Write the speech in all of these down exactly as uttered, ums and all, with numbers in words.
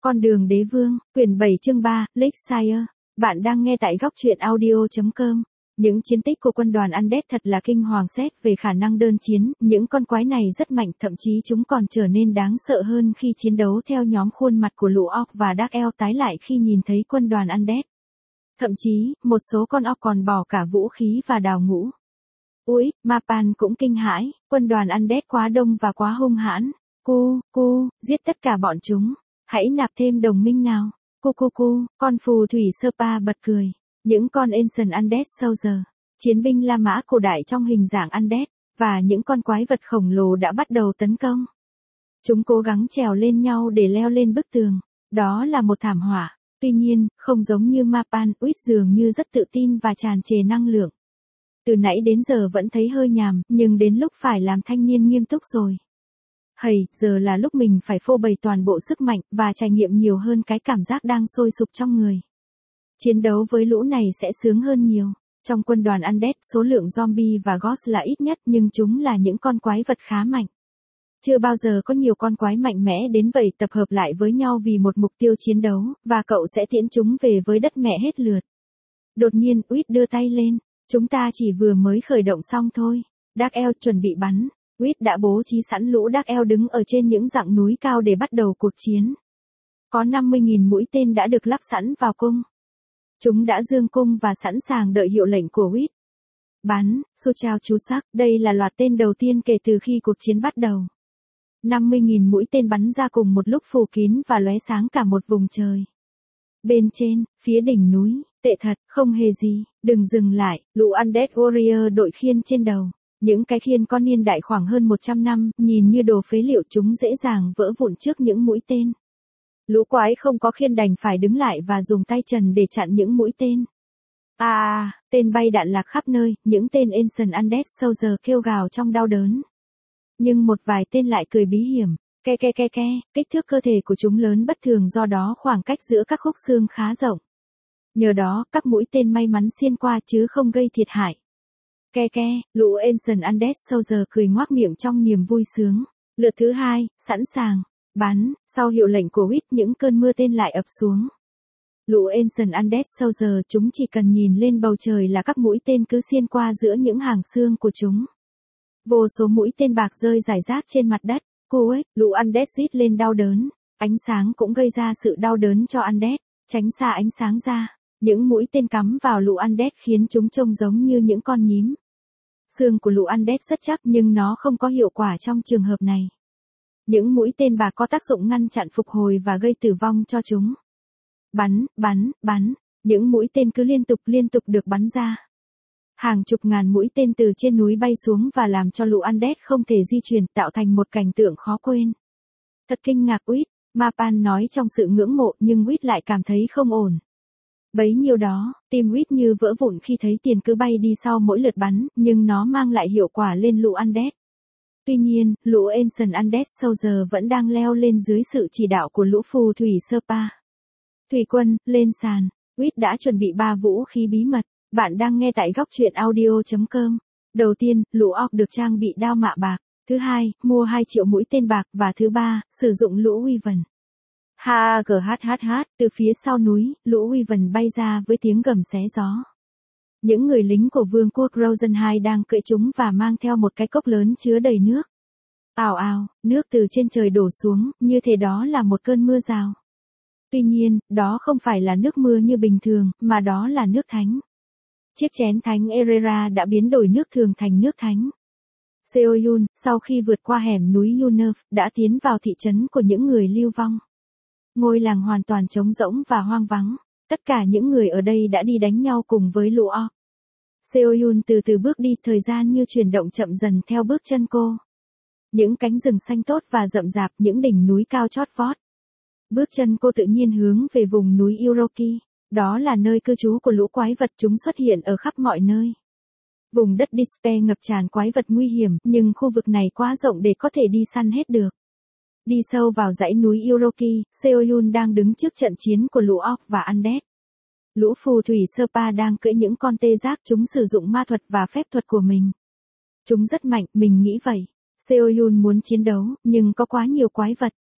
Con đường đế vương, quyển bảy chương ba, Lakeshire. Bạn đang nghe tại góc truyện audio chấm com. Những chiến tích của quân đoàn Undead thật là kinh hoàng xét về khả năng đơn chiến, những con quái này rất mạnh, thậm chí chúng còn trở nên đáng sợ hơn khi chiến đấu theo nhóm. Khuôn mặt của lũ orc và Dark Elf tái lại khi nhìn thấy quân đoàn Undead. Thậm chí, một số con orc còn bỏ cả vũ khí và đào ngũ. Ui, Mapan cũng kinh hãi, quân đoàn Undead quá đông và quá hung hãn. Cu, cu, giết tất cả bọn chúng. Hãy nạp thêm đồng minh nào. Cu cu cu, con phù thủy Serpa bật cười. Những con Ancient Undead Soldier, chiến binh La Mã cổ đại trong hình dạng Undead, và những con quái vật khổng lồ đã bắt đầu tấn công. Chúng cố gắng trèo lên nhau để leo lên bức tường. Đó là một thảm họa. Tuy nhiên, không giống như Mapan, Uýt dường như rất tự tin và tràn trề năng lượng. Từ nãy đến giờ vẫn thấy hơi nhàm, nhưng đến lúc phải làm thanh niên nghiêm túc rồi. Hầy, giờ là lúc mình phải phô bày toàn bộ sức mạnh, và trải nghiệm nhiều hơn cái cảm giác đang sôi sục trong người. Chiến đấu với lũ này sẽ sướng hơn nhiều. Trong quân đoàn Undead, số lượng zombie và ghost là ít nhất, nhưng chúng là những con quái vật khá mạnh. Chưa bao giờ có nhiều con quái mạnh mẽ đến vậy tập hợp lại với nhau vì một mục tiêu chiến đấu, và cậu sẽ tiễn chúng về với đất mẹ hết lượt. Đột nhiên, Uýt đưa tay lên. Chúng ta chỉ vừa mới khởi động xong thôi. Dark Elf chuẩn bị bắn. Uýt đã bố trí sẵn lũ Dark Elf đứng ở trên những dặng núi cao để bắt đầu cuộc chiến. Có năm mươi nghìn mũi tên đã được lắp sẵn vào cung. Chúng đã dương cung và sẵn sàng đợi hiệu lệnh của Uýt. Bắn, su chao chú sắc, đây là loạt tên đầu tiên kể từ khi cuộc chiến bắt đầu. năm mươi nghìn mũi tên bắn ra cùng một lúc phủ kín và lóe sáng cả một vùng trời. Bên trên, phía đỉnh núi, tệ thật, không hề gì, đừng dừng lại, lũ Undead Warrior đội khiên trên đầu. Những cái khiên có niên đại khoảng hơn một trăm năm, nhìn như đồ phế liệu, chúng dễ dàng vỡ vụn trước những mũi tên. Lũ quái không có khiên đành phải đứng lại và dùng tay trần để chặn những mũi tên. À, tên bay đạn lạc khắp nơi, những tên Ancient Undead Soldier kêu gào trong đau đớn. Nhưng một vài tên lại cười bí hiểm, ke ke ke ke, kích thước cơ thể của chúng lớn bất thường, do đó khoảng cách giữa các khúc xương khá rộng. Nhờ đó, các mũi tên may mắn xuyên qua chứ không gây thiệt hại. Ke ke, lũ Ancient Undead Soldier cười ngoác miệng trong niềm vui sướng. Lượt thứ hai, sẵn sàng, bắn, sau hiệu lệnh của Uýt những cơn mưa tên lại ập xuống. Lũ Ancient Undead Soldier, chúng chỉ cần nhìn lên bầu trời là các mũi tên cứ xuyên qua giữa những hàng xương của chúng. Vô số mũi tên bạc rơi rải rác trên mặt đất. Cuếch, lũ Undead rít lên đau đớn. Ánh sáng cũng gây ra sự đau đớn cho Undead. Tránh xa ánh sáng ra. Những mũi tên cắm vào lũ Undead khiến chúng trông giống như những con nhím. Xương của lũ Undead rất chắc nhưng nó không có hiệu quả trong trường hợp này. Những mũi tên bạc có tác dụng ngăn chặn phục hồi và gây tử vong cho chúng. Bắn, bắn, bắn. Những mũi tên cứ liên tục liên tục được bắn ra. Hàng chục ngàn mũi tên từ trên núi bay xuống và làm cho lũ Undead không thể di chuyển, tạo thành một cảnh tượng khó quên. Thật kinh ngạc Uýt, Mapan nói trong sự ngưỡng mộ, nhưng Uýt lại cảm thấy không ổn. Bấy nhiêu đó, tim Uýt như vỡ vụn khi thấy tiền cứ bay đi sau mỗi lượt bắn, nhưng nó mang lại hiệu quả lên lũ Undead. Tuy nhiên, lũ Ancient Undead Soldier vẫn đang leo lên dưới sự chỉ đạo của lũ phù thủy Serpa. Thủy quân, lên sàn. Uýt đã chuẩn bị ba vũ khí bí mật. Bạn đang nghe tại góc truyện audio chấm com. Đầu tiên, lũ orc được trang bị đao mạ bạc. Thứ hai, mua hai triệu mũi tên bạc. Và thứ ba, sử dụng lũ Wyvern. Ha g h h h, từ phía sau núi, lũ Wyvern bay ra với tiếng gầm xé gió. Những người lính của vương quốc Rosenheim đang cưỡi chúng và mang theo một cái cốc lớn chứa đầy nước. Ào ào, nước từ trên trời đổ xuống, như thế đó là một cơn mưa rào. Tuy nhiên, đó không phải là nước mưa như bình thường, mà đó là nước thánh. Chiếc chén thánh Erera đã biến đổi nước thường thành nước thánh. Seoyun, sau khi vượt qua hẻm núi Yunerf, đã tiến vào thị trấn của những người lưu vong. Ngôi làng hoàn toàn trống rỗng và hoang vắng. Tất cả những người ở đây đã đi đánh nhau cùng với lũ orc. Seoyun từ từ bước đi, thời gian như chuyển động chậm dần theo bước chân cô. Những cánh rừng xanh tốt và rậm rạp, những đỉnh núi cao chót vót. Bước chân cô tự nhiên hướng về vùng núi Uroki. Đó là nơi cư trú của lũ quái vật, chúng xuất hiện ở khắp mọi nơi. Vùng đất Despair ngập tràn quái vật nguy hiểm, nhưng khu vực này quá rộng để có thể đi săn hết được. Đi sâu vào dãy núi Uroki, Seoyun đang đứng trước trận chiến của lũ orc và Undead. Lũ phù thủy Serpa đang cưỡi những con tê giác, chúng sử dụng ma thuật và phép thuật của mình. Chúng rất mạnh, mình nghĩ vậy. Seoyun muốn chiến đấu, nhưng có quá nhiều quái vật.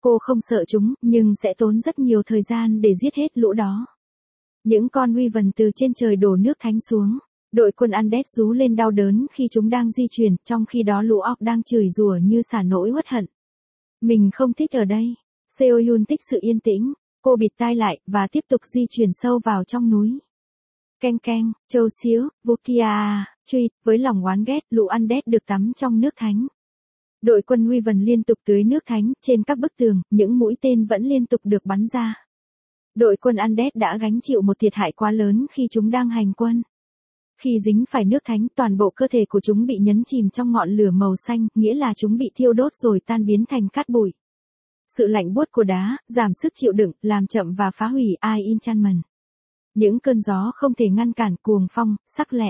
Cô không sợ chúng, nhưng sẽ tốn rất nhiều thời gian để giết hết lũ đó. Những con Wyvern từ trên trời đổ nước thánh xuống. Đội quân Undead rú lên đau đớn khi chúng đang di chuyển, trong khi đó lũ orc đang chửi rủa như xả nỗi uất hận. Mình không thích ở đây. Seoyun thích sự yên tĩnh. Cô bịt tai lại, và tiếp tục di chuyển sâu vào trong núi. Keng keng, châu xíu, Vukia, truy, với lòng oán ghét, lũ Undead được tắm trong nước thánh. Đội quân Wyvern liên tục tưới nước thánh, trên các bức tường, những mũi tên vẫn liên tục được bắn ra. Đội quân Undead đã gánh chịu một thiệt hại quá lớn khi chúng đang hành quân. Khi dính phải nước thánh, toàn bộ cơ thể của chúng bị nhấn chìm trong ngọn lửa màu xanh, nghĩa là chúng bị thiêu đốt rồi tan biến thành cát bụi. Sự lạnh buốt của đá, giảm sức chịu đựng, làm chậm và phá hủy Eye Enchantment. Những cơn gió không thể ngăn cản cuồng phong, sắc lẹm.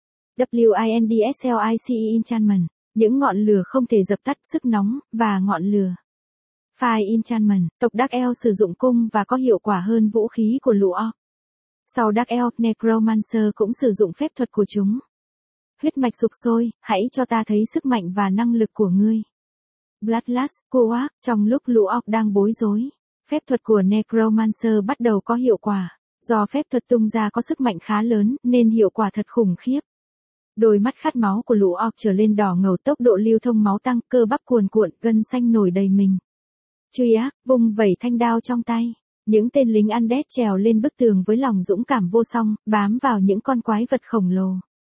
Windslice Enchantment. Những ngọn lửa không thể dập tắt, sức nóng, và ngọn lửa. Fire Enchantment. Tộc Dark Elf sử dụng cung và có hiệu quả hơn vũ khí của lũ orc. Sau Dark Elf, Necromancer cũng sử dụng phép thuật của chúng. Huyết mạch sục sôi, hãy cho ta thấy sức mạnh và năng lực của ngươi. Bloodlust, Kuwak, trong lúc lũ orc đang bối rối, phép thuật của Necromancer bắt đầu có hiệu quả. Do phép thuật tung ra có sức mạnh khá lớn, nên hiệu quả thật khủng khiếp. Đôi mắt khát máu của lũ orc trở lên đỏ ngầu, tốc độ lưu thông máu tăng, cơ bắp cuồn cuộn, gân xanh nổi đầy mình. Truy ác, vung vẩy thanh đao trong tay. Những tên lính Undead trèo lên bức tường với lòng dũng cảm vô song, bám vào những con quái vật khổng lồ.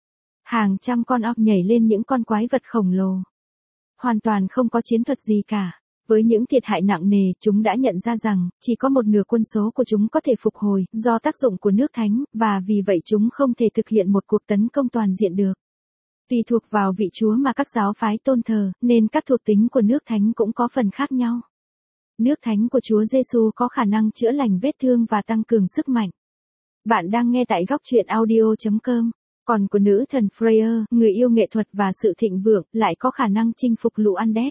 Hàng trăm con orc nhảy lên những con quái vật khổng lồ. Hoàn toàn không có chiến thuật gì cả. Với những thiệt hại nặng nề, chúng đã nhận ra rằng, chỉ có một nửa quân số của chúng có thể phục hồi, do tác dụng của nước thánh, và vì vậy chúng không thể thực hiện một cuộc tấn công toàn diện được. Tùy thuộc vào vị chúa mà các giáo phái tôn thờ, nên các thuộc tính của nước thánh cũng có phần khác nhau. Nước thánh của Chúa Giêsu có khả năng chữa lành vết thương và tăng cường sức mạnh. Bạn đang nghe tại góc truyện audio chấm com. Còn của nữ thần Freya, người yêu nghệ thuật và sự thịnh vượng, lại có khả năng chinh phục lũ Undead.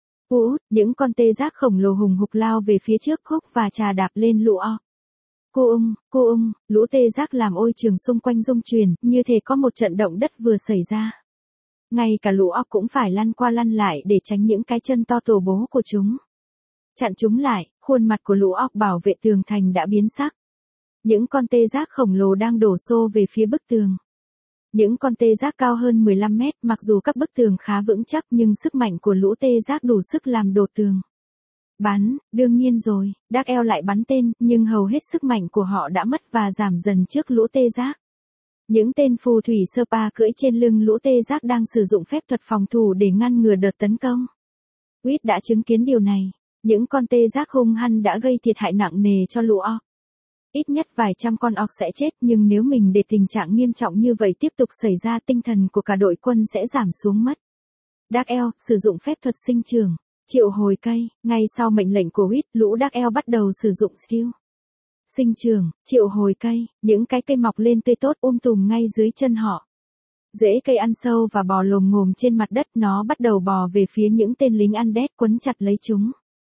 Út, những con tê giác khổng lồ hùng hục lao về phía trước, húc và trà đạp lên lũ orc. Cô ung, cô ung, lũ tê giác làm ôi trường xung quanh rung chuyển, như thể có một trận động đất vừa xảy ra. Ngay cả lũ orc cũng phải lăn qua lăn lại để tránh những cái chân to tổ bố của chúng. Chặn chúng lại, khuôn mặt của lũ orc bảo vệ tường thành đã biến sắc. Những con tê giác khổng lồ đang đổ xô về phía bức tường. Những con tê giác cao hơn mười lăm mét, mặc dù các bức tường khá vững chắc nhưng sức mạnh của lũ tê giác đủ sức làm đổ tường. Bắn, đương nhiên rồi, Dark Elf lại bắn tên, nhưng hầu hết sức mạnh của họ đã mất và giảm dần trước lũ tê giác. Những tên phù thủy Serpa cưỡi trên lưng lũ tê giác đang sử dụng phép thuật phòng thủ để ngăn ngừa đợt tấn công. Whit đã chứng kiến điều này. Những con tê giác hung hăng đã gây thiệt hại nặng nề cho lũ orc. Ít nhất vài trăm con orc sẽ chết, nhưng nếu mình để tình trạng nghiêm trọng như vậy tiếp tục xảy ra, tinh thần của cả đội quân sẽ giảm xuống mất. Dark Elf sử dụng phép thuật sinh trưởng, triệu hồi cây. Ngay sau mệnh lệnh của Whit, lũ Dark Elf bắt đầu sử dụng skill sinh trưởng, triệu hồi cây. Những cái cây mọc lên tươi tốt um tùm ngay dưới chân họ. Rễ cây ăn sâu và bò lồm ngồm trên mặt đất, nó bắt đầu bò về phía những tên lính Undead, quấn chặt lấy chúng.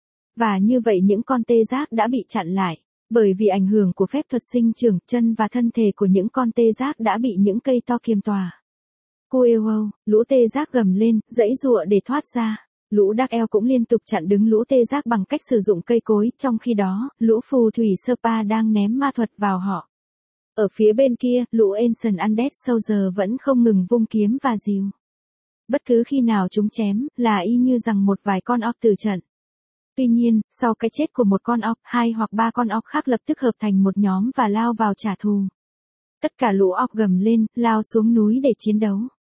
Và như vậy những con tê giác đã bị chặn lại. Bởi vì ảnh hưởng của phép thuật sinh trưởng, chân và thân thể của những con tê giác đã bị những cây to kiềm tỏa. Cueo, lũ tê giác gầm lên, giãy giụa để thoát ra. Lũ Dark Elf cũng liên tục chặn đứng lũ tê giác bằng cách sử dụng cây cối, trong khi đó, lũ phù thủy Serpa đang ném ma thuật vào họ. Ở phía bên kia, lũ Ancient Undead Soldier vẫn không ngừng vung kiếm và rìu. Bất cứ khi nào chúng chém, là y như rằng một vài con orc tử trận. Tuy nhiên, sau cái chết của một con orc, hai hoặc ba con orc khác lập tức hợp thành một nhóm và lao vào trả thù. Tất cả lũ orc gầm lên, lao xuống núi để chiến đấu.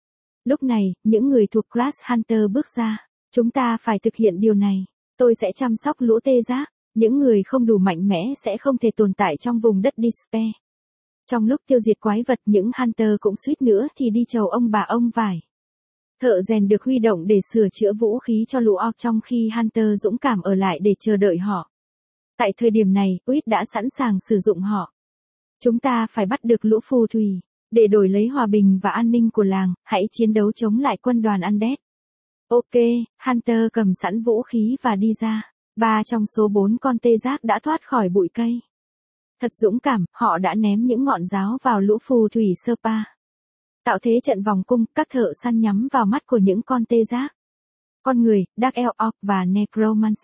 Lúc này, những người thuộc Class Hunter bước ra. Chúng ta phải thực hiện điều này. Tôi sẽ chăm sóc lũ tê giác. Những người không đủ mạnh mẽ sẽ không thể tồn tại trong vùng đất Despair. Trong lúc tiêu diệt quái vật, những Hunter cũng suýt nữa thì đi chầu ông bà ông vải. Thợ rèn được huy động để sửa chữa vũ khí cho lũ orc, trong khi Hunter dũng cảm ở lại để chờ đợi họ. Tại thời điểm này, Whit đã sẵn sàng sử dụng họ. Chúng ta phải bắt được lũ phù thủy. Để đổi lấy hòa bình và an ninh của làng, hãy chiến đấu chống lại quân đoàn Undead. Ok, Hunter cầm sẵn vũ khí và đi ra. Ba trong số bốn con tê giác đã thoát khỏi bụi cây. Thật dũng cảm, họ đã ném những ngọn giáo vào lũ phù thủy Serpa. Tạo thế trận vòng cung, các thợ săn nhắm vào mắt của những con tê giác. Con người, Dark Elf, Orc và Necromancer.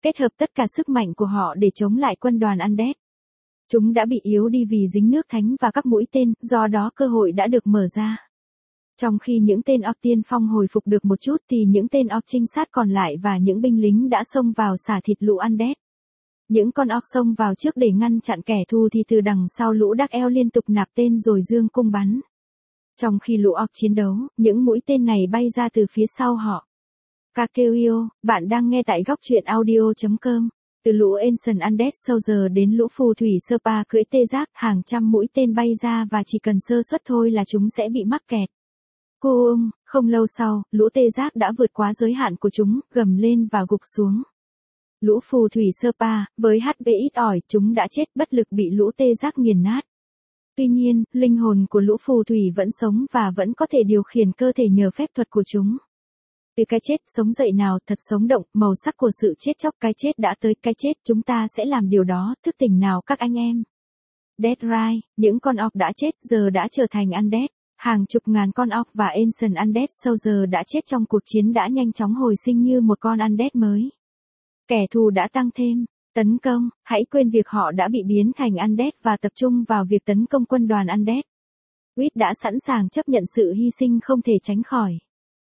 kết hợp tất cả sức mạnh của họ để chống lại quân đoàn Undead. Chúng đã bị yếu đi vì dính nước thánh và các mũi tên, do đó cơ hội đã được mở ra. Trong khi những tên orc tiên phong hồi phục được một chút thì những tên orc trinh sát còn lại và những binh lính đã xông vào xả thịt lũ Undead. Những con orc xông vào trước để ngăn chặn kẻ thù thì từ đằng sau lũ Dark Elf liên tục nạp tên rồi giương cung bắn. Trong khi lũ orc chiến đấu, những mũi tên này bay ra từ phía sau họ. Kakeo, bạn đang nghe tại góc truyện audio chấm com. Từ lũ Ancient Undead Soldier đến lũ phù thủy Serpa cưỡi tê giác, hàng trăm mũi tên bay ra và chỉ cần sơ suất thôi là chúng sẽ bị mắc kẹt. Cô ung, không lâu sau, lũ tê giác đã vượt quá giới hạn của chúng, gầm lên và gục xuống. Lũ phù thủy Serpa, với hát pê ít ỏi, chúng đã chết bất lực bị lũ tê giác nghiền nát. Tuy nhiên, linh hồn của lũ phù thủy vẫn sống và vẫn có thể điều khiển cơ thể nhờ phép thuật của chúng. Từ cái chết, sống dậy nào, thật sống động, màu sắc của sự chết chóc, cái chết đã tới, cái chết, chúng ta sẽ làm điều đó, thức tỉnh nào các anh em. Deadrise, những con orc đã chết, giờ đã trở thành Undead. Hàng chục ngàn con orc và Ancient Undead Soldier đã chết trong cuộc chiến đã nhanh chóng hồi sinh như một con Undead mới. Kẻ thù đã tăng thêm. Tấn công, hãy quên việc họ đã bị biến thành Undead và tập trung vào việc tấn công quân đoàn Undead. Wit đã sẵn sàng chấp nhận sự hy sinh không thể tránh khỏi.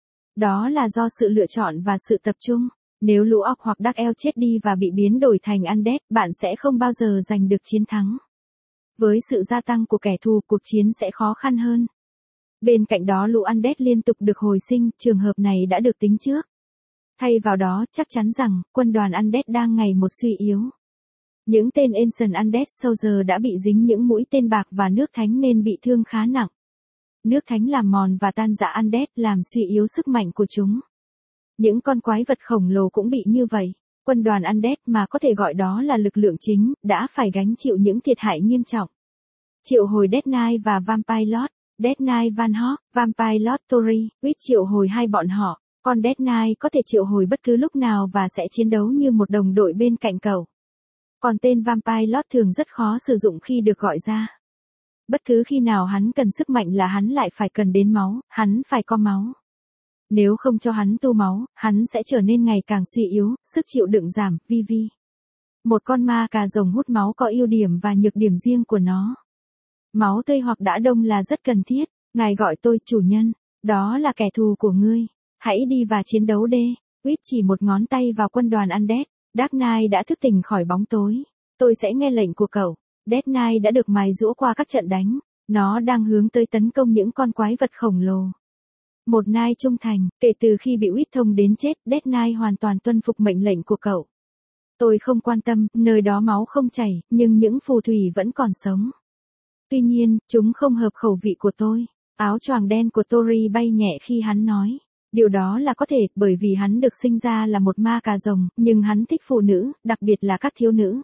Đó là do sự lựa chọn và sự tập trung. Nếu lũ orc hoặc Dark Elf chết đi và bị biến đổi thành Undead, bạn sẽ không bao giờ giành được chiến thắng. Với sự gia tăng của kẻ thù, cuộc chiến sẽ khó khăn hơn. Bên cạnh đó lũ Undead liên tục được hồi sinh, trường hợp này đã được tính trước. Thay vào đó, chắc chắn rằng, quân đoàn Undead đang ngày một suy yếu. Những tên Ancient Undead Soldier đã bị dính những mũi tên bạc và nước thánh nên bị thương khá nặng. Nước thánh làm mòn và tan rã Undead, làm suy yếu sức mạnh của chúng. Những con quái vật khổng lồ cũng bị như vậy. Quân đoàn Undead, mà có thể gọi đó là lực lượng chính, đã phải gánh chịu những thiệt hại nghiêm trọng. Triệu hồi Death Knight và Vampire Lord, Death Knight Van Hawk, Vampire Lord Tori, Wit triệu hồi hai bọn họ. Con Death Knight có thể triệu hồi bất cứ lúc nào và sẽ chiến đấu như một đồng đội bên cạnh cậu. Còn tên Vampire Lord thường rất khó sử dụng khi được gọi ra. Bất cứ khi nào hắn cần sức mạnh là hắn lại phải cần đến máu, hắn phải có máu. Nếu không cho hắn tu máu, hắn sẽ trở nên ngày càng suy yếu, sức chịu đựng giảm, vi vi. Một con ma cà rồng hút máu có ưu điểm và nhược điểm riêng của nó. Máu tươi hoặc đã đông là rất cần thiết. Ngài gọi tôi chủ nhân, đó là kẻ thù của ngươi. Hãy đi và chiến đấu đê. Wit chỉ một ngón tay vào quân đoàn Undead. Dark Knight đã thức tỉnh khỏi bóng tối. Tôi sẽ nghe lệnh của cậu. Death Knight đã được mài giũa qua các trận đánh. Nó đang hướng tới tấn công những con quái vật khổng lồ. Một Knight trung thành, kể từ khi bị Wit thông đến chết, Death Knight hoàn toàn tuân phục mệnh lệnh của cậu. Tôi không quan tâm, nơi đó máu không chảy, nhưng những phù thủy vẫn còn sống. Tuy nhiên, chúng không hợp khẩu vị của tôi. Áo choàng đen của Tori bay nhẹ khi hắn nói. Điều đó là có thể, bởi vì hắn được sinh ra là một ma cà rồng, nhưng hắn thích phụ nữ, đặc biệt là các thiếu nữ.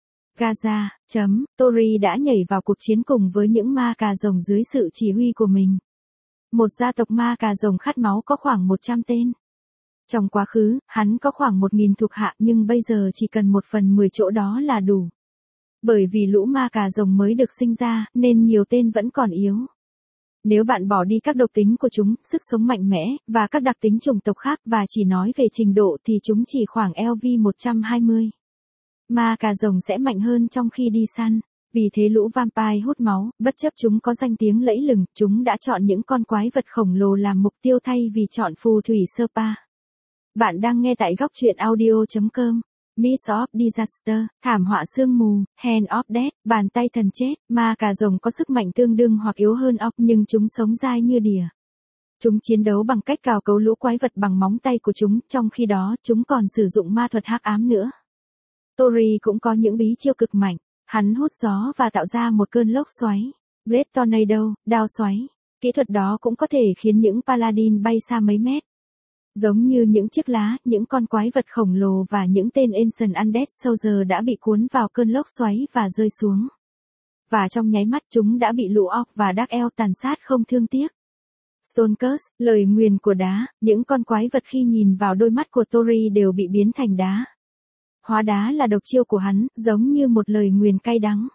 Gaza, chấm, Tori đã nhảy vào cuộc chiến cùng với những ma cà rồng dưới sự chỉ huy của mình. Một gia tộc ma cà rồng khát máu có khoảng một trăm tên. Trong quá khứ, hắn có khoảng một nghìn thuộc hạ nhưng bây giờ chỉ cần một phần mười chỗ đó là đủ. Bởi vì lũ ma cà rồng mới được sinh ra, nên nhiều tên vẫn còn yếu. Nếu bạn bỏ đi các độc tính của chúng, sức sống mạnh mẽ, và các đặc tính chủng tộc khác và chỉ nói về trình độ thì chúng chỉ khoảng L V một trăm hai mươi. Ma cà rồng sẽ mạnh hơn trong khi đi săn. Vì thế lũ vampire hút máu, bất chấp chúng có danh tiếng lẫy lừng, chúng đã chọn những con quái vật khổng lồ làm mục tiêu thay vì chọn phù thủy Serpa. Bạn đang nghe tại góc truyện audio chấm com. Miss of Disaster, thảm họa sương mù, Hand of Death, bàn tay thần chết, ma cà rồng có sức mạnh tương đương hoặc yếu hơn orc nhưng chúng sống dai như đỉa. Chúng chiến đấu bằng cách cào cấu lũ quái vật bằng móng tay của chúng, trong khi đó chúng còn sử dụng ma thuật hắc ám nữa. Tori cũng có những bí chiêu cực mạnh, hắn hút gió và tạo ra một cơn lốc xoáy. Blade Tornado, đao xoáy. Kỹ thuật đó cũng có thể khiến những paladin bay xa mấy mét. Giống như những chiếc lá, những con quái vật khổng lồ và những tên Ancient Undead Soldier đã bị cuốn vào cơn lốc xoáy và rơi xuống. Và trong nháy mắt chúng đã bị lũ orc và Dark Elf tàn sát không thương tiếc. Stone Curse, lời nguyền của đá, những con quái vật khi nhìn vào đôi mắt của Tori đều bị biến thành đá. Hóa đá là độc chiêu của hắn, giống như một lời nguyền cay đắng.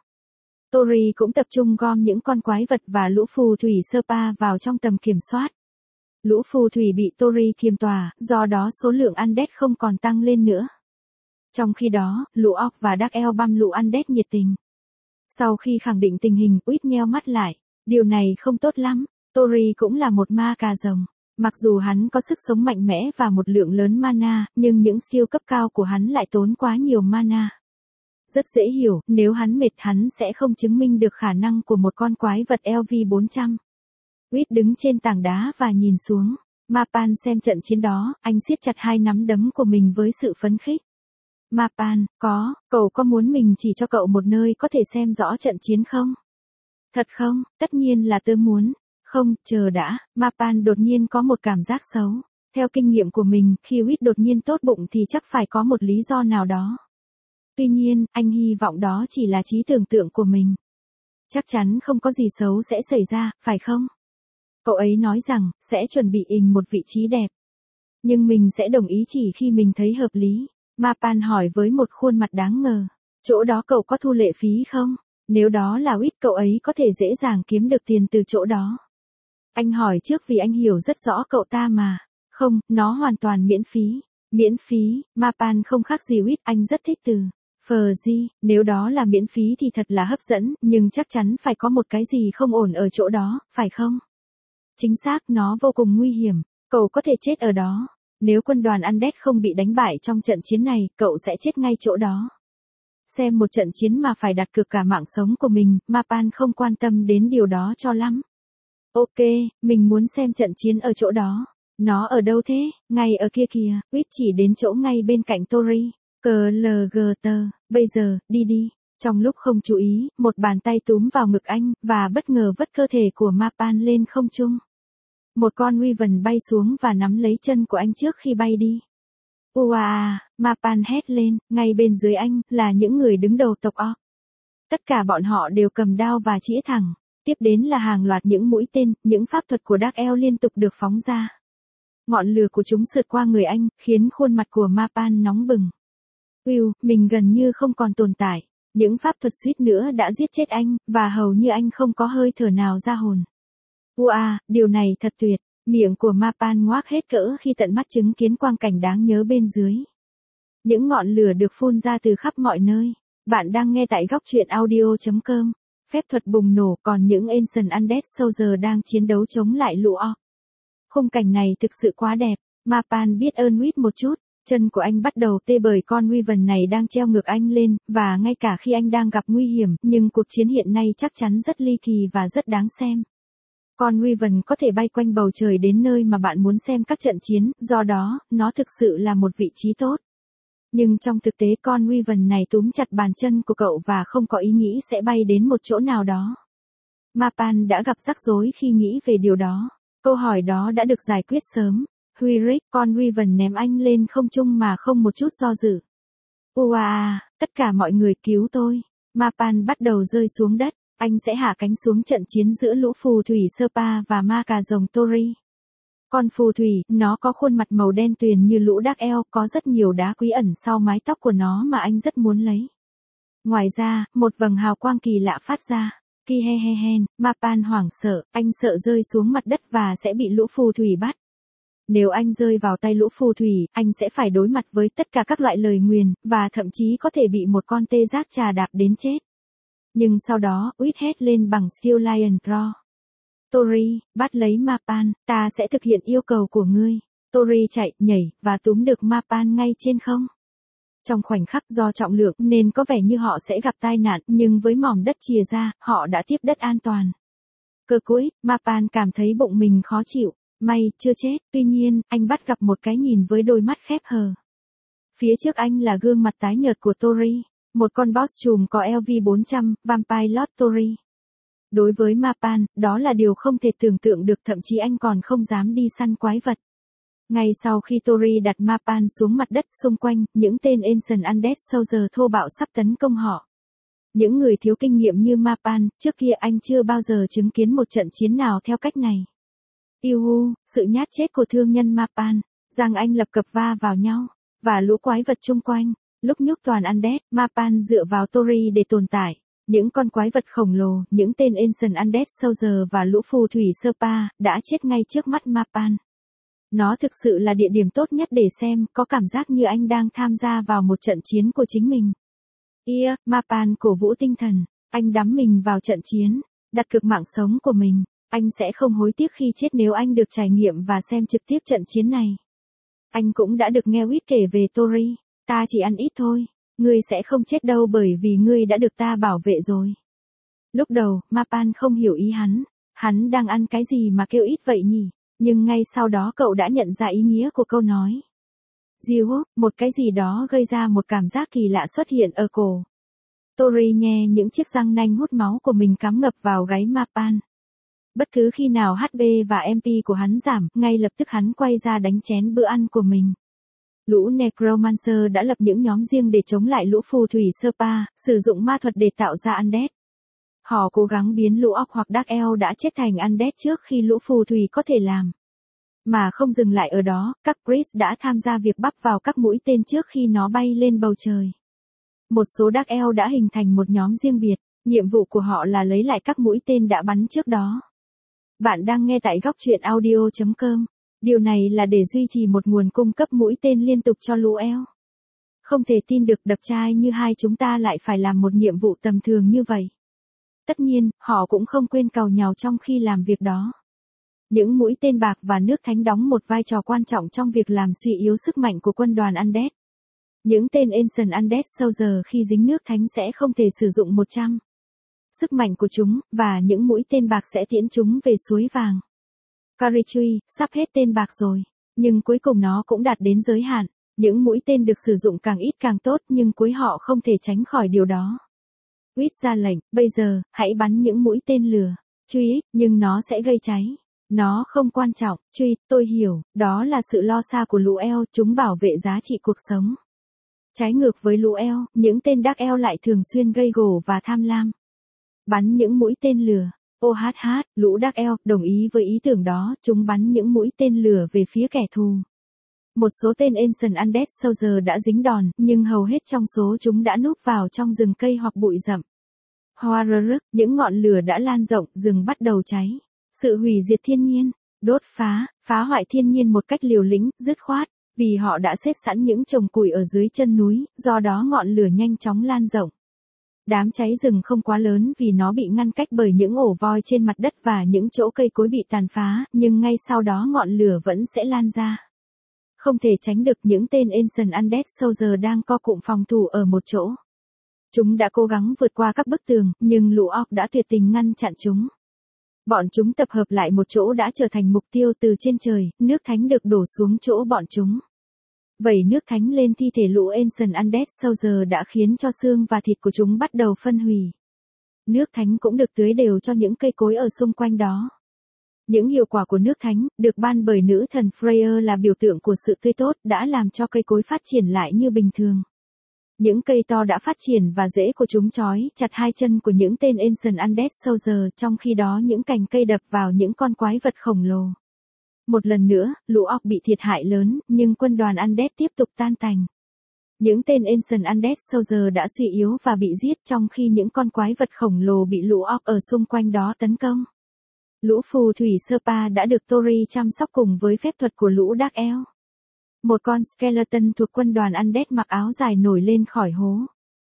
Tori cũng tập trung gom những con quái vật và lũ phù thủy Serpa vào trong tầm kiểm soát. Lũ phù thủy bị Tori kiềm tỏa, do đó số lượng Undead không còn tăng lên nữa. Trong khi đó, lũ Orc và Dark Elf băm lũ Undead nhiệt tình. Sau khi khẳng định tình hình, Uýt nheo mắt lại. Điều này không tốt lắm. Tori cũng là một ma cà rồng. Mặc dù hắn có sức sống mạnh mẽ và một lượng lớn mana, nhưng những skill cấp cao của hắn lại tốn quá nhiều mana. Rất dễ hiểu, nếu hắn mệt hắn sẽ không chứng minh được khả năng của một con quái vật L V bốn trăm. Uýt đứng trên tảng đá và nhìn xuống. Mapan xem trận chiến đó, anh siết chặt hai nắm đấm của mình với sự phấn khích. Mapan, có, cậu có muốn mình chỉ cho cậu một nơi có thể xem rõ trận chiến không? Thật không? Tất nhiên là tớ muốn. Không, chờ đã, Mapan đột nhiên có một cảm giác xấu. Theo kinh nghiệm của mình, khi Uýt đột nhiên tốt bụng thì chắc phải có một lý do nào đó. Tuy nhiên, anh hy vọng đó chỉ là trí tưởng tượng của mình. Chắc chắn không có gì xấu sẽ xảy ra, phải không? Cậu ấy nói rằng, sẽ chuẩn bị ình một vị trí đẹp. Nhưng mình sẽ đồng ý chỉ khi mình thấy hợp lý. Mapan hỏi với một khuôn mặt đáng ngờ. Chỗ đó cậu có thu lệ phí không? Nếu đó là Uýt cậu ấy có thể dễ dàng kiếm được tiền từ chỗ đó. Anh hỏi trước vì anh hiểu rất rõ cậu ta mà. Không, nó hoàn toàn miễn phí. Miễn phí, Mapan không khác gì Uýt, anh rất thích từ. Phờ gì, nếu đó là miễn phí thì thật là hấp dẫn, nhưng chắc chắn phải có một cái gì không ổn ở chỗ đó, phải không? Chính xác, nó vô cùng nguy hiểm. Cậu có thể chết ở đó. Nếu quân đoàn Undead không bị đánh bại trong trận chiến này, cậu sẽ chết ngay chỗ đó. Xem một trận chiến mà phải đặt cược cả mạng sống của mình, Mapan không quan tâm đến điều đó cho lắm. Ok, mình muốn xem trận chiến ở chỗ đó. Nó ở đâu thế? Ngay ở kia kìa, Uýt chỉ đến chỗ ngay bên cạnh Tori. Cờ lờ gờ tờ, bây giờ, đi đi. Trong lúc không chú ý, một bàn tay túm vào ngực anh, và bất ngờ vất cơ thể của Mapan lên không trung. Một con Wyvern bay xuống và nắm lấy chân của anh trước khi bay đi. Ua, Mapan hét lên, ngay bên dưới anh, là những người đứng đầu tộc Orc. Tất cả bọn họ đều cầm đao và chĩa thẳng. Tiếp đến là hàng loạt những mũi tên, những pháp thuật của Dark Elf liên tục được phóng ra. Ngọn lửa của chúng sượt qua người anh, khiến khuôn mặt của Mapan nóng bừng. Will, mình gần như không còn tồn tại. Những pháp thuật suýt nữa đã giết chết anh, và hầu như anh không có hơi thở nào ra hồn. Ua, điều này thật tuyệt. Miệng của Mapan ngoác hết cỡ khi tận mắt chứng kiến quang cảnh đáng nhớ bên dưới. Những ngọn lửa được phun ra từ khắp mọi nơi. Bạn đang nghe tại góc truyện audio chấm com. Phép thuật bùng nổ, còn những Ancient Undead Soldier đang chiến đấu chống lại lũ Orc. Khung cảnh này thực sự quá đẹp. Mapan biết ơn Uýt một chút. Chân của anh bắt đầu tê bởi con Wyvern này đang treo ngược anh lên, và ngay cả khi anh đang gặp nguy hiểm, nhưng cuộc chiến hiện nay chắc chắn rất ly kỳ và rất đáng xem. Con Wyvern có thể bay quanh bầu trời đến nơi mà bạn muốn xem các trận chiến, do đó, nó thực sự là một vị trí tốt. Nhưng trong thực tế con Wyvern này túm chặt bàn chân của cậu và không có ý nghĩ sẽ bay đến một chỗ nào đó. Mapan đã gặp rắc rối khi nghĩ về điều đó. Câu hỏi đó đã được giải quyết sớm. Huiric, con Wyvern ném anh lên không trung mà không một chút do dự. Ua, tất cả mọi người cứu tôi. Mapan bắt đầu rơi xuống đất. Anh sẽ hạ cánh xuống trận chiến giữa lũ phù thủy Serpa và ma cà rồng Tori. Con phù thủy, nó có khuôn mặt màu đen tuyền như lũ Dark Elf, có rất nhiều đá quý ẩn sau mái tóc của nó mà anh rất muốn lấy. Ngoài ra, một vầng hào quang kỳ lạ phát ra. Ki he he hen, Mapan hoảng sợ, anh sợ rơi xuống mặt đất và sẽ bị lũ phù thủy bắt. Nếu anh rơi vào tay lũ phù thủy, anh sẽ phải đối mặt với tất cả các loại lời nguyền, và thậm chí có thể bị một con tê giác trà đạp đến chết. Nhưng sau đó, Uýt hét lên bằng skill Lion Roar. Tori, bắt lấy Mapan, ta sẽ thực hiện yêu cầu của ngươi. Tori chạy, nhảy, và túm được Mapan ngay trên không. Trong khoảnh khắc do trọng lượng nên có vẻ như họ sẽ gặp tai nạn, nhưng với mỏm đất chìa ra, họ đã tiếp đất an toàn. Cơ cuối, Mapan cảm thấy bụng mình khó chịu. May, chưa chết, tuy nhiên, anh bắt gặp một cái nhìn với đôi mắt khép hờ. Phía trước anh là gương mặt tái nhợt của Tori, một con boss trùm có L V bốn trăm, Vampire Lord Tori. Đối với Mapan, đó là điều không thể tưởng tượng được, thậm chí anh còn không dám đi săn quái vật. Ngay sau khi Tori đặt Mapan xuống mặt đất, xung quanh, những tên Ancient Undead Soldier thô bạo sắp tấn công họ. Những người thiếu kinh nghiệm như Mapan, trước kia anh chưa bao giờ chứng kiến một trận chiến nào theo cách này. Iu, sự nhát chết của thương nhân Mapan, rằng anh lập cập va vào nhau, và lũ quái vật chung quanh, lúc nhúc toàn Undead, Mapan dựa vào Tori để tồn tại. Những con quái vật khổng lồ, những tên Ancient Undead Soldier và lũ phù thủy Serpa, đã chết ngay trước mắt Mapan. Nó thực sự là địa điểm tốt nhất để xem, có cảm giác như anh đang tham gia vào một trận chiến của chính mình. Yeah, Mapan cổ vũ tinh thần, anh đắm mình vào trận chiến, đặt cược mạng sống của mình, anh sẽ không hối tiếc khi chết nếu anh được trải nghiệm và xem trực tiếp trận chiến này. Anh cũng đã được nghe Whit kể về Tori, ta chỉ ăn ít thôi, ngươi sẽ không chết đâu bởi vì ngươi đã được ta bảo vệ rồi. Lúc đầu, Mapan không hiểu ý hắn, hắn đang ăn cái gì mà kêu ít vậy nhỉ, nhưng ngay sau đó cậu đã nhận ra ý nghĩa của câu nói. Diu, một cái gì đó gây ra một cảm giác kỳ lạ xuất hiện ở cổ. Tori nghe những chiếc răng nanh hút máu của mình cắm ngập vào gáy Mapan. Bất cứ khi nào hát pê và em pê của hắn giảm, ngay lập tức hắn quay ra đánh chén bữa ăn của mình. Lũ Necromancer đã lập những nhóm riêng để chống lại lũ phù thủy Serpa, sử dụng ma thuật để tạo ra Undead. Họ cố gắng biến lũ Orc hoặc Dark Elf đã chết thành Undead trước khi lũ phù thủy có thể làm. Mà không dừng lại ở đó, các Priest đã tham gia việc bắp vào các mũi tên trước khi nó bay lên bầu trời. Một số Dark Elf đã hình thành một nhóm riêng biệt, nhiệm vụ của họ là lấy lại các mũi tên đã bắn trước đó. Bạn đang nghe tại góc truyện audio chấm com. Điều này là để duy trì một nguồn cung cấp mũi tên liên tục cho lũ elf. Không thể tin được đập trai như hai chúng ta lại phải làm một nhiệm vụ tầm thường như vậy. Tất nhiên, họ cũng không quên càu nhàu trong khi làm việc đó. Những mũi tên bạc và nước thánh đóng một vai trò quan trọng trong việc làm suy yếu sức mạnh của quân đoàn Undead. Những tên Ancient Undead Soldier khi dính nước thánh sẽ không thể sử dụng một trăm sức mạnh của chúng, và những mũi tên bạc sẽ tiễn chúng về suối vàng. Carichui, sắp hết tên bạc rồi, nhưng cuối cùng nó cũng đạt đến giới hạn. Những mũi tên được sử dụng càng ít càng tốt nhưng cuối họ không thể tránh khỏi điều đó. Whit ra lệnh, bây giờ, hãy bắn những mũi tên lửa. Truy, nhưng nó sẽ gây cháy. Nó không quan trọng, Truy, tôi hiểu, đó là sự lo xa của lũ elf, chúng bảo vệ giá trị cuộc sống. Trái ngược với lũ elf, những tên Dark Elf lại thường xuyên gây gổ và tham lam. Bắn những mũi tên lửa. Ô hát hát, lũ Dark Elf đồng ý với ý tưởng đó, chúng bắn những mũi tên lửa về phía kẻ thù. Một số tên Ancient Undead Soldier đã dính đòn, nhưng hầu hết trong số chúng đã núp vào trong rừng cây hoặc bụi rậm. Horror, những ngọn lửa đã lan rộng, rừng bắt đầu cháy. Sự hủy diệt thiên nhiên, đốt phá, phá hoại thiên nhiên một cách liều lĩnh, dứt khoát, vì họ đã xếp sẵn những chồng củi ở dưới chân núi, do đó ngọn lửa nhanh chóng lan rộng. Đám cháy rừng không quá lớn vì nó bị ngăn cách bởi những ổ voi trên mặt đất và những chỗ cây cối bị tàn phá, nhưng ngay sau đó ngọn lửa vẫn sẽ lan ra. Không thể tránh được những tên Ancient Undead Soldier đang co cụm phòng thủ ở một chỗ. Chúng đã cố gắng vượt qua các bức tường, nhưng lũ Orc đã tuyệt tình ngăn chặn chúng. Bọn chúng tập hợp lại một chỗ đã trở thành mục tiêu từ trên trời, nước thánh được đổ xuống chỗ bọn chúng. Vẩy nước thánh lên thi thể lũ Ancient Undead Soldier đã khiến cho xương và thịt của chúng bắt đầu phân hủy. Nước thánh cũng được tưới đều cho những cây cối ở xung quanh đó. Những hiệu quả của nước thánh, được ban bởi nữ thần Freya là biểu tượng của sự tươi tốt, đã làm cho cây cối phát triển lại như bình thường. Những cây to đã phát triển và rễ của chúng trói chặt hai chân của những tên Ancient Undead Soldier, trong khi đó những cành cây đập vào những con quái vật khổng lồ. Một lần nữa, lũ Orc bị thiệt hại lớn, nhưng quân đoàn Undead tiếp tục tan tành. Những tên Ancient Undead Soldier đã suy yếu và bị giết trong khi những con quái vật khổng lồ bị lũ Orc ở xung quanh đó tấn công. Lũ phù thủy Serpa đã được Tori chăm sóc cùng với phép thuật của lũ Dark Elf. Một con skeleton thuộc quân đoàn Undead mặc áo dài nổi lên khỏi hố.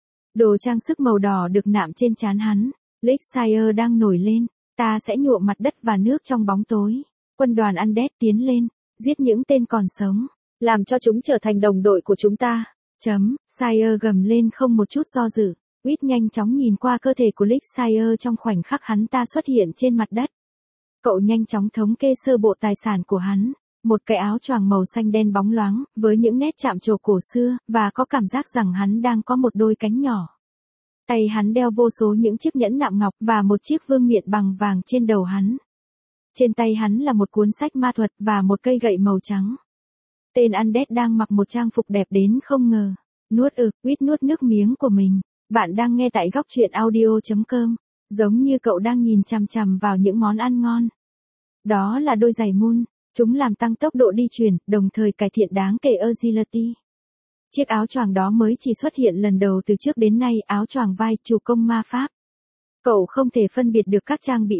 Đồ trang sức màu đỏ được nạm trên trán hắn. Lakeshire đang nổi lên. Ta sẽ nhuộm mặt đất và nước trong bóng tối. Quân đoàn Undead tiến lên, giết những tên còn sống, làm cho chúng trở thành đồng đội của chúng ta. Chấm, Sire gầm lên không một chút do dự. Whit nhanh chóng nhìn qua cơ thể của Lakeshire trong khoảnh khắc hắn ta xuất hiện trên mặt đất. Cậu nhanh chóng thống kê sơ bộ tài sản của hắn. Một cái áo choàng màu xanh đen bóng loáng, với những nét chạm trổ cổ xưa, và có cảm giác rằng hắn đang có một đôi cánh nhỏ. Tay hắn đeo vô số những chiếc nhẫn nạm ngọc và một chiếc vương miện bằng vàng trên đầu hắn. Trên tay hắn là một cuốn sách ma thuật và một cây gậy màu trắng. Tên Undead đang mặc một trang phục đẹp đến không ngờ. Nuốt ực, Whit nuốt nước miếng của mình. Bạn đang nghe tại góc truyện audio chấm com. Giống như cậu đang nhìn chằm chằm vào những món ăn ngon. Đó là đôi giày Moon. Chúng làm tăng tốc độ đi chuyển, đồng thời cải thiện đáng kể agility. Chiếc áo choàng đó mới chỉ xuất hiện lần đầu từ trước đến nay, áo choàng vai chủ công ma pháp. Cậu không thể phân biệt được các trang bị khác.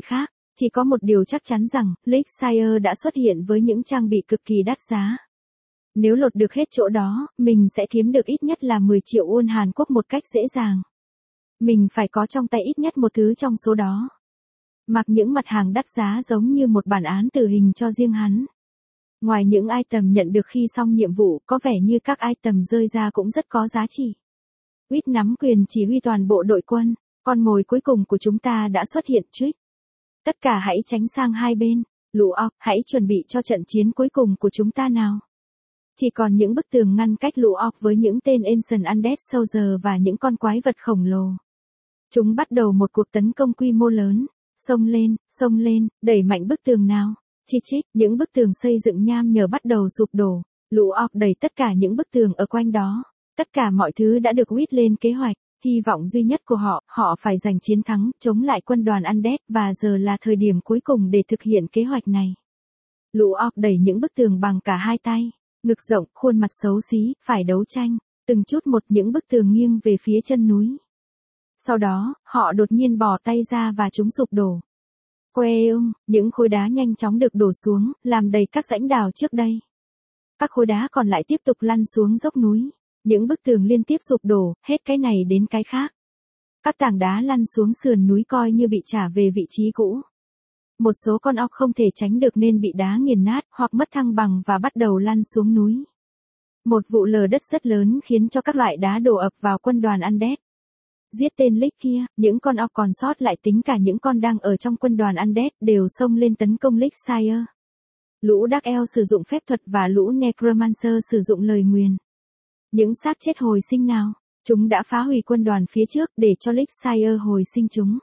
Chỉ có một điều chắc chắn rằng, Lakeshire đã xuất hiện với những trang bị cực kỳ đắt giá. Nếu lột được hết chỗ đó, mình sẽ kiếm được ít nhất là mười triệu won Hàn Quốc một cách dễ dàng. Mình phải có trong tay ít nhất một thứ trong số đó. Mặc những mặt hàng đắt giá giống như một bản án tử hình cho riêng hắn. Ngoài những item nhận được khi xong nhiệm vụ, có vẻ như các item rơi ra cũng rất có giá trị. Quýt nắm quyền chỉ huy toàn bộ đội quân, con mồi cuối cùng của chúng ta đã xuất hiện Trick. Tất cả hãy tránh sang hai bên, lũ ọc, hãy chuẩn bị cho trận chiến cuối cùng của chúng ta nào. Chỉ còn những bức tường ngăn cách lũ ọc với những tên Ancient Undead Soldier và những con quái vật khổng lồ. Chúng bắt đầu một cuộc tấn công quy mô lớn, xông lên, xông lên, đẩy mạnh bức tường nào. Chi chít, những bức tường xây dựng nham nhở bắt đầu sụp đổ, lũ ọc đẩy tất cả những bức tường ở quanh đó. Tất cả mọi thứ đã được Wit lên kế hoạch, hy vọng duy nhất của họ, họ phải giành chiến thắng, chống lại quân đoàn Undead và giờ là thời điểm cuối cùng để thực hiện kế hoạch này. Lũ ọc đẩy những bức tường bằng cả hai tay, ngực rộng, khuôn mặt xấu xí, phải đấu tranh, từng chút một những bức tường nghiêng về phía chân núi. Sau đó, họ đột nhiên bỏ tay ra và chúng sụp đổ. Queung, những khối đá nhanh chóng được đổ xuống, làm đầy các rãnh đào trước đây. Các khối đá còn lại tiếp tục lăn xuống dốc núi. Những bức tường liên tiếp sụp đổ, hết cái này đến cái khác. Các tảng đá lăn xuống sườn núi coi như bị trả về vị trí cũ. Một số con ọc không thể tránh được nên bị đá nghiền nát hoặc mất thăng bằng và bắt đầu lăn xuống núi. Một vụ lở đất rất lớn khiến cho các loại đá đổ ập vào quân đoàn Undead. Giết tên Lick kia, những con ọc còn sót lại tính cả những con đang ở trong quân đoàn Undead đều xông lên tấn công Lakeshire. Lũ Dark Elf sử dụng phép thuật và lũ Necromancer sử dụng lời nguyền. Những xác chết hồi sinh nào, chúng đã phá hủy quân đoàn phía trước để cho Lakeshire hồi sinh chúng.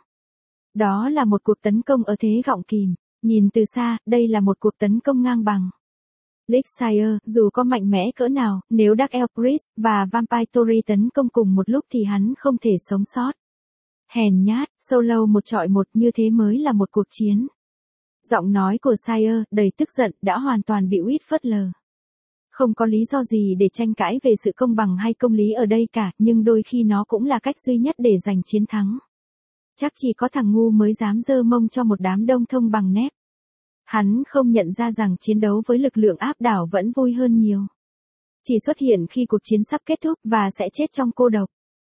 Đó là một cuộc tấn công ở thế gọng kìm, nhìn từ xa, đây là một cuộc tấn công ngang bằng. Lakeshire, dù có mạnh mẽ cỡ nào, nếu Dark Elf Priest và Vampire Tory tấn công cùng một lúc thì hắn không thể sống sót. Hèn nhát, solo một trọi một như thế mới là một cuộc chiến. Giọng nói của Sire, đầy tức giận, đã hoàn toàn bị Wit phớt lờ. Không có lý do gì để tranh cãi về sự công bằng hay công lý ở đây cả, nhưng đôi khi nó cũng là cách duy nhất để giành chiến thắng. Chắc chỉ có thằng ngu mới dám dơ mông cho một đám đông thông bằng nép. Hắn không nhận ra rằng chiến đấu với lực lượng áp đảo vẫn vui hơn nhiều. Chỉ xuất hiện khi cuộc chiến sắp kết thúc và sẽ chết trong cô độc.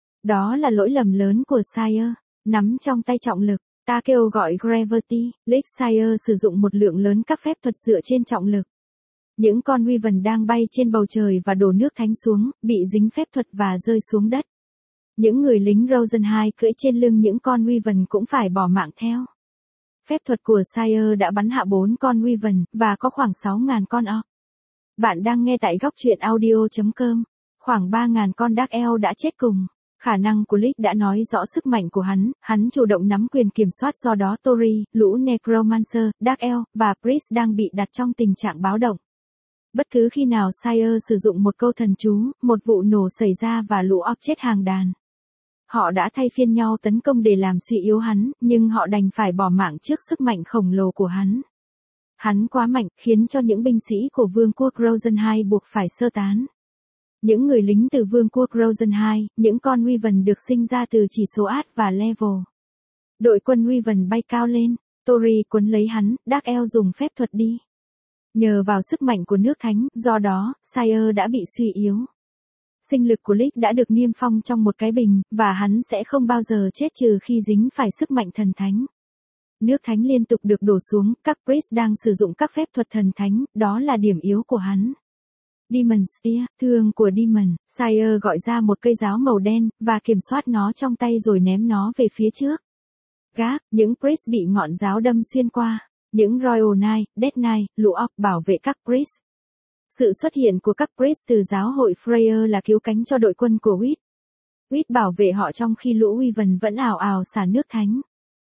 Đó là lỗi lầm lớn của Sire, nắm trong tay trọng lực. Ta kêu gọi Gravity, Lakeshire sử dụng một lượng lớn các phép thuật dựa trên trọng lực. Những con Wyvern đang bay trên bầu trời và đổ nước thánh xuống, bị dính phép thuật và rơi xuống đất. Những người lính Rosenheim cưỡi trên lưng những con Wyvern cũng phải bỏ mạng theo. Phép thuật của Sire đã bắn hạ bốn con Wyvern, và có khoảng sáu nghìn con orc. Bạn đang nghe tại góc truyện audio chấm com. Khoảng ba nghìn con Dark Elf đã chết cùng. Khả năng của Lick đã nói rõ sức mạnh của hắn, hắn chủ động nắm quyền kiểm soát do đó Tory, lũ Necromancer, Dark Elf, và Priest đang bị đặt trong tình trạng báo động. Bất cứ khi nào Sire sử dụng một câu thần chú, một vụ nổ xảy ra và lũ orc chết hàng đàn. Họ đã thay phiên nhau tấn công để làm suy yếu hắn, nhưng họ đành phải bỏ mạng trước sức mạnh khổng lồ của hắn. Hắn quá mạnh, khiến cho những binh sĩ của Vương quốc Rosenheim buộc phải sơ tán. Những người lính từ Vương quốc Rosenheim, những con Wyvern được sinh ra từ chỉ số át và level. Đội quân Wyvern bay cao lên, Tory cuốn lấy hắn, Dark Elf dùng phép thuật đi. Nhờ vào sức mạnh của nước thánh, do đó, Sire đã bị suy yếu. Sinh lực của Lick đã được niêm phong trong một cái bình, và hắn sẽ không bao giờ chết trừ khi dính phải sức mạnh thần thánh. Nước thánh liên tục được đổ xuống, các priest đang sử dụng các phép thuật thần thánh, đó là điểm yếu của hắn. Demon Spear, thương của Demon, Sire gọi ra một cây giáo màu đen, và kiểm soát nó trong tay rồi ném nó về phía trước. Gác, những priest bị ngọn giáo đâm xuyên qua, những Royal Knight, Death Knight, lũ orc bảo vệ các priest. Sự xuất hiện của các priest từ giáo hội Freyr là cứu cánh cho đội quân của Wit. Wit bảo vệ họ trong khi lũ Wyvern vẫn ào ào xả nước thánh.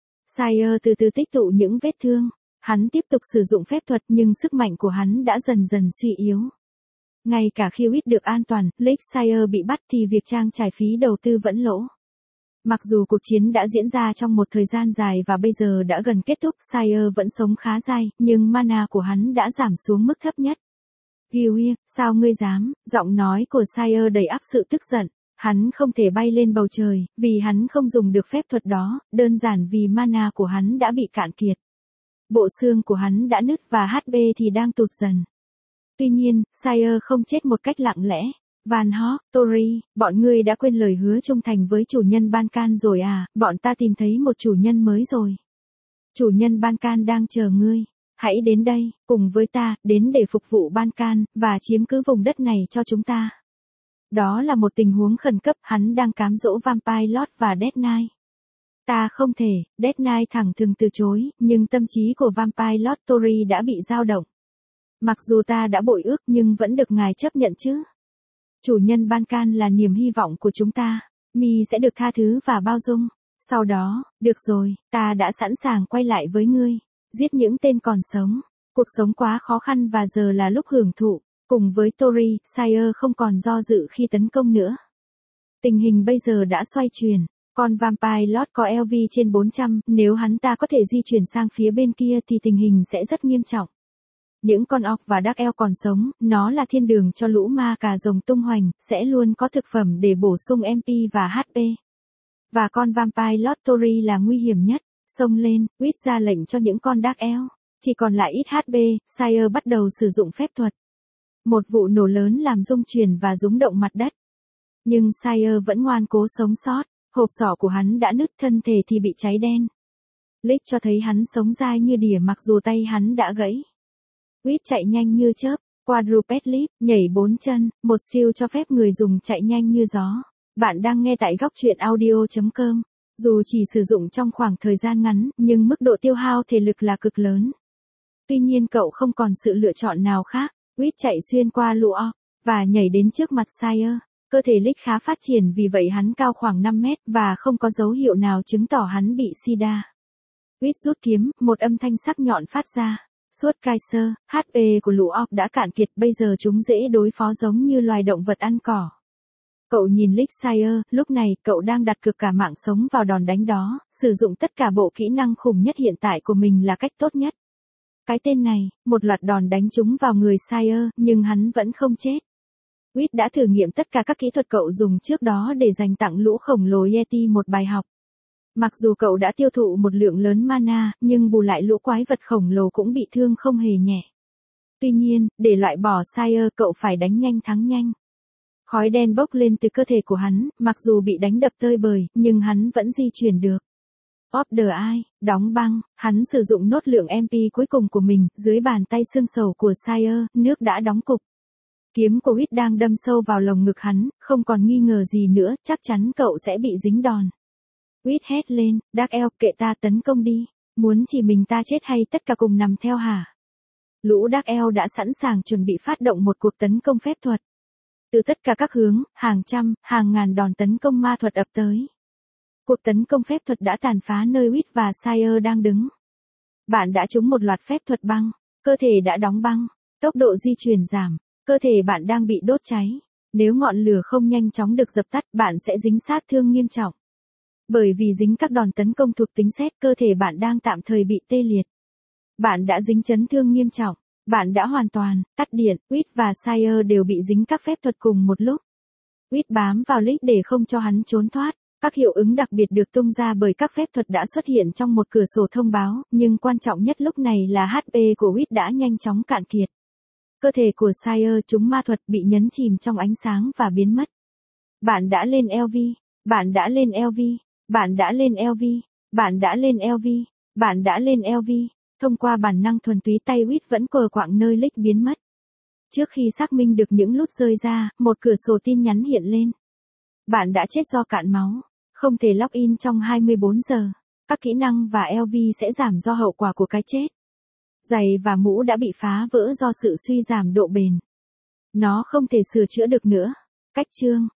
Sire từ từ tích tụ những vết thương. Hắn tiếp tục sử dụng phép thuật nhưng sức mạnh của hắn đã dần dần suy yếu. Ngay cả khi Wit được an toàn, Lakeshire bị bắt thì việc trang trải phí đầu tư vẫn lỗ. Mặc dù cuộc chiến đã diễn ra trong một thời gian dài và bây giờ đã gần kết thúc, Sire vẫn sống khá dai, nhưng mana của hắn đã giảm xuống mức thấp nhất. Gilweir, sao ngươi dám? Giọng nói của Sire đầy áp sự tức giận. Hắn không thể bay lên bầu trời, vì hắn không dùng được phép thuật đó, đơn giản vì mana của hắn đã bị cạn kiệt. bộ xương của hắn đã nứt và hát pê thì đang tụt dần. Tuy nhiên, Sire không chết một cách lặng lẽ. Van Hawk, Tori, bọn ngươi đã quên lời hứa trung thành với chủ nhân Ban-can rồi à, bọn ta tìm thấy một chủ nhân mới rồi. Chủ nhân Ban-can đang chờ ngươi. Hãy đến đây, cùng với ta, đến để phục vụ Ban-can, và chiếm cứ vùng đất này cho chúng ta. Đó là một tình huống khẩn cấp, hắn đang cám dỗ Vampire Lord và Death Knight. Ta không thể, Death Knight thẳng thừng từ chối, nhưng tâm trí của Vampire Lord Tori đã bị dao động. Mặc dù ta đã bội ước nhưng vẫn được ngài chấp nhận chứ. Chủ nhân Ban-can là niềm hy vọng của chúng ta. Mi sẽ được tha thứ và bao dung. Sau đó, được rồi, ta đã sẵn sàng quay lại với ngươi. Giết những tên còn sống. Cuộc sống quá khó khăn và giờ là lúc hưởng thụ. Cùng với Tori, Sire không còn do dự khi tấn công nữa. Tình hình bây giờ đã xoay chuyển. Con Vampire Lord có lờ vê trên bốn trăm, nếu hắn ta có thể di chuyển sang phía bên kia thì tình hình sẽ rất nghiêm trọng. Những con orc và Dark Elf còn sống, nó là thiên đường cho lũ ma cà rồng tung hoành, sẽ luôn có thực phẩm để bổ sung em pê và hát pê. Và con Vampire Lord Tori là nguy hiểm nhất. Xông lên, Wit ra lệnh cho những con Dark Elf. Chỉ còn lại ít hát pê, Sire bắt đầu sử dụng phép thuật. Một vụ nổ lớn làm rung chuyển và rúng động mặt đất. Nhưng Sire vẫn ngoan cố sống sót. Hộp sọ của hắn đã nứt, thân thể thì bị cháy đen. Lick cho thấy hắn sống dai như đỉa mặc dù tay hắn đã gãy. Wit chạy nhanh như chớp, quadruped leap, nhảy bốn chân, một skill cho phép người dùng chạy nhanh như gió. Bạn đang nghe tại góc truyện audio chấm com. Dù chỉ sử dụng trong khoảng thời gian ngắn, nhưng mức độ tiêu hao thể lực là cực lớn. Tuy nhiên cậu không còn sự lựa chọn nào khác. Wit chạy xuyên qua lũ orc, và nhảy đến trước mặt Sire. Cơ thể Lick khá phát triển vì vậy hắn cao khoảng năm mét và không có dấu hiệu nào chứng tỏ hắn bị sida. Wit rút kiếm, một âm thanh sắc nhọn phát ra. Suốt Kaiser, hát pê của lũ orc đã cạn kiệt, bây giờ chúng dễ đối phó giống như loài động vật ăn cỏ. Cậu nhìn Lick Sire, lúc này cậu đang đặt cược cả mạng sống vào đòn đánh đó, sử dụng tất cả bộ kỹ năng khủng nhất hiện tại của mình là cách tốt nhất. Cái tên này, một loạt đòn đánh trúng vào người Sire, nhưng hắn vẫn không chết. Wit đã thử nghiệm tất cả các kỹ thuật cậu dùng trước đó để dành tặng lũ khổng lồ Yeti một bài học. Mặc dù cậu đã tiêu thụ một lượng lớn mana, nhưng bù lại lũ quái vật khổng lồ cũng bị thương không hề nhẹ. Tuy nhiên, để loại bỏ Sire cậu phải đánh nhanh thắng nhanh. Khói đen bốc lên từ cơ thể của hắn, mặc dù bị đánh đập tơi bời, nhưng hắn vẫn di chuyển được. Of the Eye, đóng băng, hắn sử dụng nốt lượng em pê cuối cùng của mình, dưới bàn tay xương sầu của Sire, nước đã đóng cục. Kiếm của Wit đang đâm sâu vào lồng ngực hắn, không còn nghi ngờ gì nữa, chắc chắn cậu sẽ bị dính đòn. Wit hét lên, Dark Elf kệ ta tấn công đi, muốn chỉ mình ta chết hay tất cả cùng nằm theo hả? Lũ Dark Elf đã sẵn sàng chuẩn bị phát động một cuộc tấn công phép thuật. Từ tất cả các hướng, hàng trăm, hàng ngàn đòn tấn công ma thuật ập tới. Cuộc tấn công phép thuật đã tàn phá nơi Wit và Sire đang đứng. Bạn đã trúng một loạt phép thuật băng, cơ thể đã đóng băng, tốc độ di chuyển giảm, cơ thể bạn đang bị đốt cháy. Nếu ngọn lửa không nhanh chóng được dập tắt, bạn sẽ dính sát thương nghiêm trọng. Bởi vì dính các đòn tấn công thuộc tính sét, cơ thể bạn đang tạm thời bị tê liệt. Bạn đã dính chấn thương nghiêm trọng. Bạn đã hoàn toàn tắt điện. Wit và Sire đều bị dính các phép thuật cùng một lúc. Wit bám vào Lick để không cho hắn trốn thoát. Các hiệu ứng đặc biệt được tung ra bởi các phép thuật đã xuất hiện trong một cửa sổ thông báo, nhưng quan trọng nhất lúc này là hát pê của Wit đã nhanh chóng cạn kiệt. Cơ thể của Sire trúng ma thuật bị nhấn chìm trong ánh sáng và biến mất. Bạn đã lên lờ vê, bạn đã lên lờ vê, bạn đã lên lờ vê, bạn đã lên lờ vê, bạn đã lên lờ vê. Thông qua bản năng thuần túy, tay Wit vẫn quờ quạng nơi Lick biến mất. Trước khi xác minh được những lút rơi ra, một cửa sổ tin nhắn hiện lên. Bạn đã chết do cạn máu, không thể login trong hai mươi bốn giờ. Các kỹ năng và lờ vê sẽ giảm do hậu quả của cái chết. Giày và mũ đã bị phá vỡ do sự suy giảm độ bền. Nó không thể sửa chữa được nữa. Cách chương